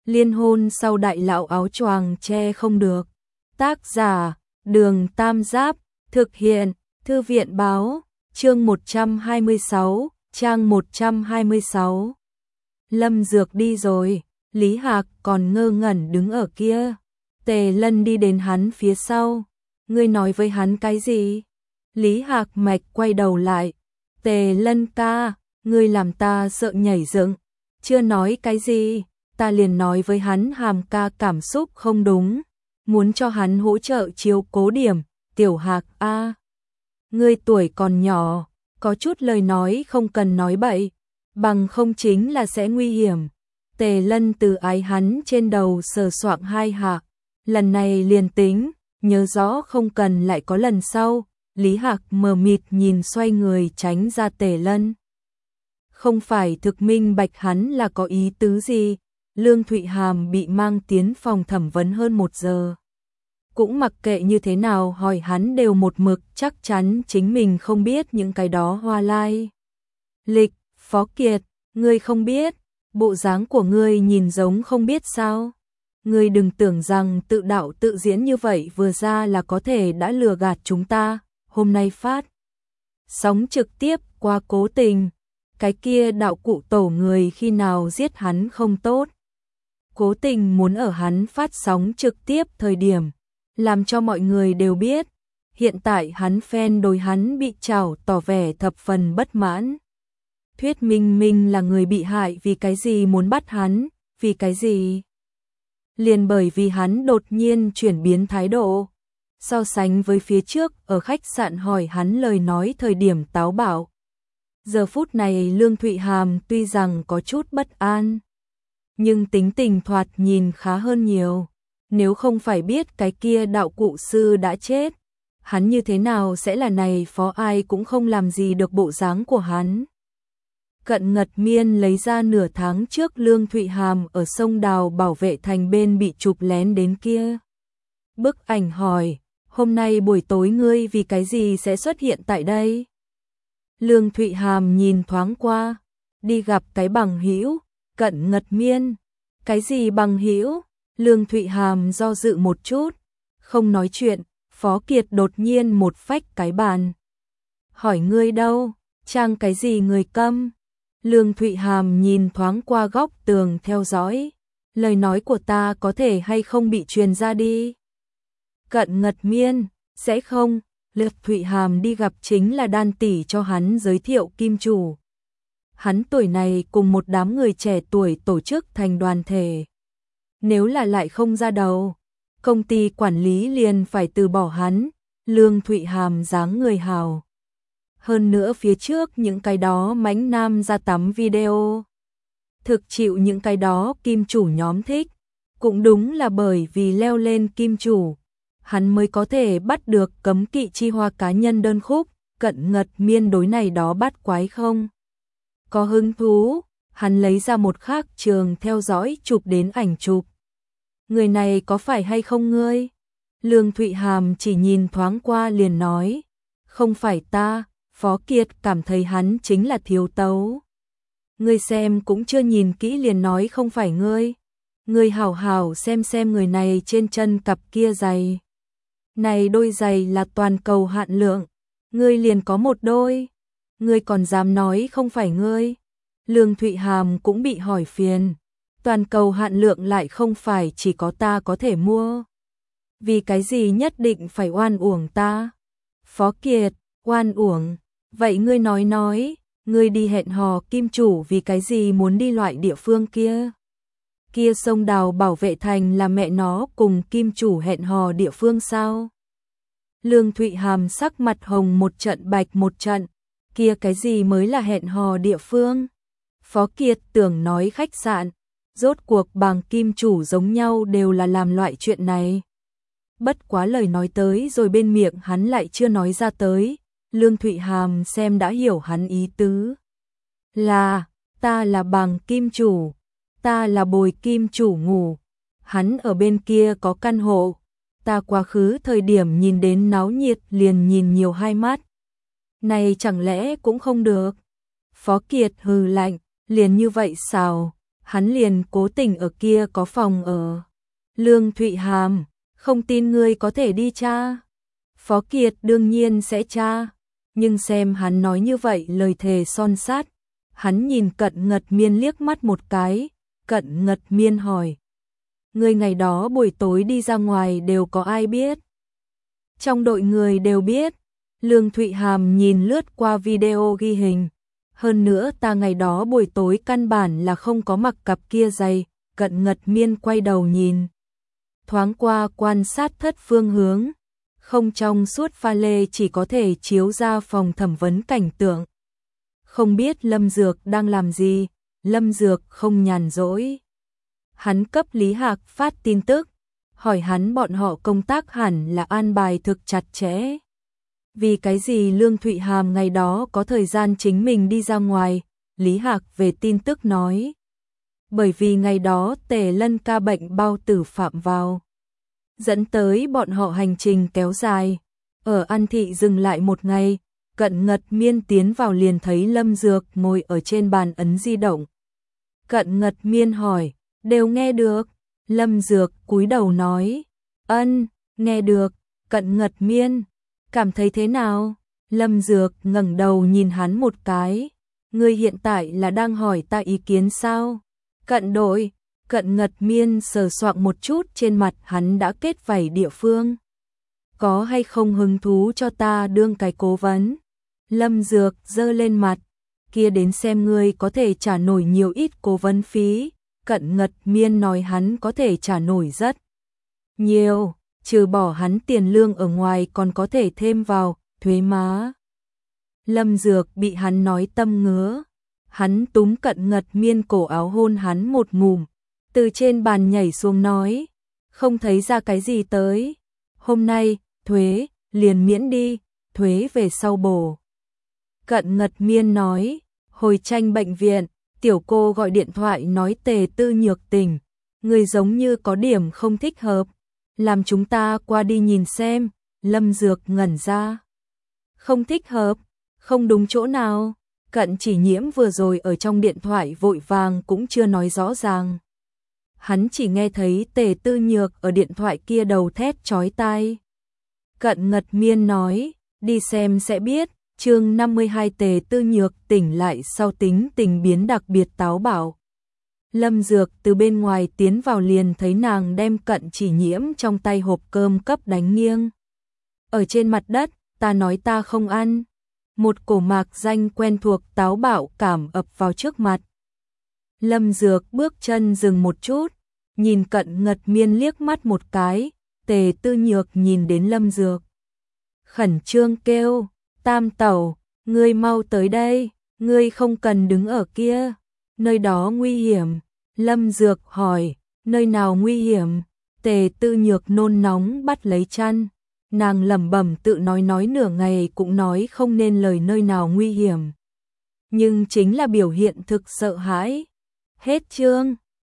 Liên hôn sau đại lão áo choàng che không được. Tác giả, Đường Tam Giáp, thực hiện, Thư viện báo, chương 126, trang 126. Lâm Dược đi rồi, Lý Hạc còn ngơ ngẩn đứng ở kia. Tề Lân đi đến hắn phía sau. Ngươi nói với hắn cái gì? Lý Hạc mạch quay đầu lại. Tề Lân ca, ngươi làm ta sợ nhảy dựng. Chưa nói cái gì, ta liền nói với hắn Hàm ca cảm xúc không đúng, muốn cho hắn hỗ trợ chiếu cố điểm. Tiểu Hạc a, ngươi tuổi còn nhỏ, có chút lời nói không cần nói bậy, bằng không chính là sẽ nguy hiểm. Tề Lân từ ái hắn trên đầu sờ soạng hai hạ, lần này liền tính, nhớ rõ không cần lại có lần sau. Lý Hạc mờ mịt nhìn xoay người tránh ra Tề Lân. Không phải thực minh bạch hắn là có ý tứ gì. Lương Thụy Hàm bị mang tiến phòng thẩm vấn hơn 1 giờ. Cũng mặc kệ như thế nào hỏi hắn đều một mực chắc chắn chính mình không biết những cái đó hoa lai. Lịch, Phó Kiệt, ngươi không biết, bộ dáng của ngươi nhìn giống không biết sao. Ngươi đừng tưởng rằng tự đạo tự diễn như vậy vừa ra là có thể đã lừa gạt chúng ta. Hôm nay phát sóng trực tiếp qua Cố Tình, cái kia đạo cụ tổ người khi nào giết hắn không tốt. Cố Tình muốn ở hắn phát sóng trực tiếp thời điểm, làm cho mọi người đều biết. Hiện tại hắn fan đối hắn bị trảo tỏ vẻ thập phần bất mãn. Thuyết minh minh là người bị hại, vì cái gì muốn bắt hắn, vì cái gì? Liền bởi vì hắn đột nhiên chuyển biến thái độ. So sánh với phía trước ở khách sạn hỏi hắn lời nói thời điểm táo bạo. Giờ phút này Lương Thụy Hàm tuy rằng có chút bất an, nhưng tính tình thoạt nhìn khá hơn nhiều. Nếu không phải biết cái kia đạo cụ sư đã chết, hắn như thế nào sẽ là này phó ai cũng không làm gì được bộ dáng của hắn. Cận Ngật Miên lấy ra nửa tháng trước Lương Thụy Hàm ở sông Đào Bảo Vệ Thành bên bị chụp lén đến kia. Bức ảnh hỏi, hôm nay buổi tối ngươi vì cái gì sẽ xuất hiện tại đây? Lương Thụy Hàm nhìn thoáng qua, đi gặp cái bằng hữu. Cận Ngật Miên, cái gì bằng hữu? Lương Thụy Hàm do dự một chút, không nói chuyện. Phó Kiệt đột nhiên một phách cái bàn. Hỏi ngươi đâu, trang cái gì người câm? Lương Thụy Hàm nhìn thoáng qua góc tường theo dõi. Lời nói của ta có thể hay không bị truyền ra đi? Cận Ngật Miên, sẽ không. Lương Thụy Hàm đi gặp chính là Đan tỷ cho hắn giới thiệu kim chủ. Hắn tuổi này cùng một đám người trẻ tuổi tổ chức thành đoàn thể. Nếu là lại không ra đầu, công ty quản lý liền phải từ bỏ hắn. Lương Thụy Hàm dáng người hào. Hơn nữa phía trước những cái đó mãnh nam ra tắm video, thực chịu những cái đó kim chủ nhóm thích. Cũng đúng là bởi vì leo lên kim chủ, hắn mới có thể bắt được cấm kỵ chi hoa cá nhân đơn khúc. Cận Ngật Miên đối này đó bắt quái không có hứng thú. Hắn lấy ra một khác trường theo dõi chụp đến ảnh chụp. Người này có phải hay không ngươi? Lương Thụy Hàm chỉ nhìn thoáng qua liền nói, không phải ta. Phó Kiệt cảm thấy hắn chính là thiếu tấu. Ngươi xem cũng chưa nhìn kỹ liền nói không phải ngươi. Ngươi hảo hảo xem người này trên chân cặp kia giày. Này đôi giày là toàn cầu hạn lượng, ngươi liền có một đôi. Ngươi còn dám nói không phải ngươi? Lương Thụy Hàm cũng bị hỏi phiền. Toàn cầu hạn lượng lại không phải chỉ có ta có thể mua. Vì cái gì nhất định phải oan uổng ta? Phó Kiệt, oan uổng. Vậy ngươi nói, ngươi đi hẹn hò kim chủ vì cái gì muốn đi loại địa phương kia? Kia sông Đào Bảo Vệ Thành là mẹ nó cùng kim chủ hẹn hò địa phương sao? Lương Thụy Hàm sắc mặt hồng một trận bạch một trận. Kia cái gì mới là hẹn hò địa phương? Phó Kiệt tưởng nói khách sạn. Rốt cuộc bàng kim chủ giống nhau đều là làm loại chuyện này. Bất quá lời nói tới rồi bên miệng hắn lại chưa nói ra tới. Lương Thụy Hàm xem đã hiểu hắn ý tứ. Là, ta là bàng kim chủ, ta là bồi kim chủ ngủ. Hắn ở bên kia có căn hộ. Ta quá khứ thời điểm nhìn đến náo nhiệt liền nhìn nhiều hai mắt. Này chẳng lẽ cũng không được? Phó Kiệt hừ lạnh, liền như vậy sao? hắn liền cố tình ở kia có phòng ở. Lương Thụy Hàm, không tin ngươi có thể đi tra. Phó Kiệt đương nhiên sẽ tra, nhưng xem hắn nói như vậy lời thề son sắt. Hắn nhìn Cận Ngật Miên liếc mắt một cái, Cận Ngật Miên hỏi. Ngươi ngày đó buổi tối đi ra ngoài đều có ai biết? Trong đội người đều biết. Lương Thụy Hàm nhìn lướt qua video ghi hình. Hơn nữa ta ngày đó buổi tối căn bản là không có mặc cặp kia giày. Cận Ngật Miên quay đầu nhìn. Thoáng qua quan sát thất phương hướng. Không trong suốt pha lê chỉ có thể chiếu ra phòng thẩm vấn cảnh tượng. Không biết Lâm Dược đang làm gì, Lâm Dược không nhàn rỗi. Hắn cấp Lý Hạc phát tin tức, hỏi hắn bọn họ công tác hẳn là an bài thực chặt chẽ. Vì cái gì Lương Thụy Hàm ngày đó có thời gian chính mình đi ra ngoài, Lý Hạc về tin tức nói. Bởi vì ngày đó Tề Lân ca bệnh bao tử phạm vào. Dẫn tới bọn họ hành trình kéo dài. Ở An Thị dừng lại một ngày, Cận Ngật Miên tiến vào liền thấy Lâm Dược ngồi ở trên bàn ấn di động. Cận Ngật Miên hỏi, đều nghe được. Lâm Dược cúi đầu nói, ân, nghe được. Cận Ngật Miên, cảm thấy thế nào? Lâm Dược ngẩng đầu nhìn hắn một cái. Ngươi hiện tại là đang hỏi ta ý kiến sao? Cận đội. Cận Ngật Miên sờ soạng một chút trên mặt hắn đã kết vảy địa phương. Có hay không hứng thú cho ta đương cái cố vấn? Lâm Dược giơ lên mặt. Kia đến xem ngươi có thể trả nổi nhiều ít cố vấn phí. Cận Ngật Miên nói hắn có thể trả nổi rất nhiều, trừ bỏ hắn tiền lương ở ngoài còn có thể thêm vào thuế má. Lâm Dược bị hắn nói tâm ngứa. Hắn túm Cận Ngật Miên cổ áo hôn hắn một ngụm. Từ trên bàn nhảy xuống nói, không thấy ra cái gì tới. Hôm nay, thuế, liền miễn đi, thuế về sau bổ. Cận Ngật Miên nói, hồi tranh bệnh viện, tiểu cô gọi điện thoại nói Tề Tư Nhược tỉnh. Người giống như có điểm không thích hợp. Làm chúng ta qua đi nhìn xem. Lâm Dược ngẩn ra. Không thích hợp, không đúng chỗ nào. Cận Chỉ Nhiễm vừa rồi ở trong điện thoại vội vàng cũng chưa nói rõ ràng. Hắn chỉ nghe thấy Tề Tư Nhược ở điện thoại kia đầu thét chói tai. Cận Ngật Miên nói, đi xem sẽ biết. Chương 52 Tề Tư Nhược tỉnh lại sau tính tình biến đặc biệt táo bạo. Lâm Dược từ bên ngoài tiến vào liền thấy nàng đem Cận Chỉ Nhiễm trong tay hộp cơm cấp đánh nghiêng. Ở trên mặt đất, ta nói ta không ăn. Một cổ mạc danh quen thuộc táo bạo cảm ập vào trước mặt. Lâm Dược bước chân dừng một chút, nhìn Cận Ngật Miên liếc mắt một cái. Tề Tư Nhược nhìn đến Lâm Dược, khẩn trương kêu, Tam tẩu, ngươi mau tới đây, ngươi không cần đứng ở kia, nơi đó nguy hiểm. Lâm Dược hỏi, nơi nào nguy hiểm? Tề Tư Nhược nôn nóng bắt lấy chăn, nàng lẩm bẩm tự nói nửa ngày cũng nói không nên lời nơi nào nguy hiểm. Nhưng chính là biểu hiện thực sợ hãi. Hết chương.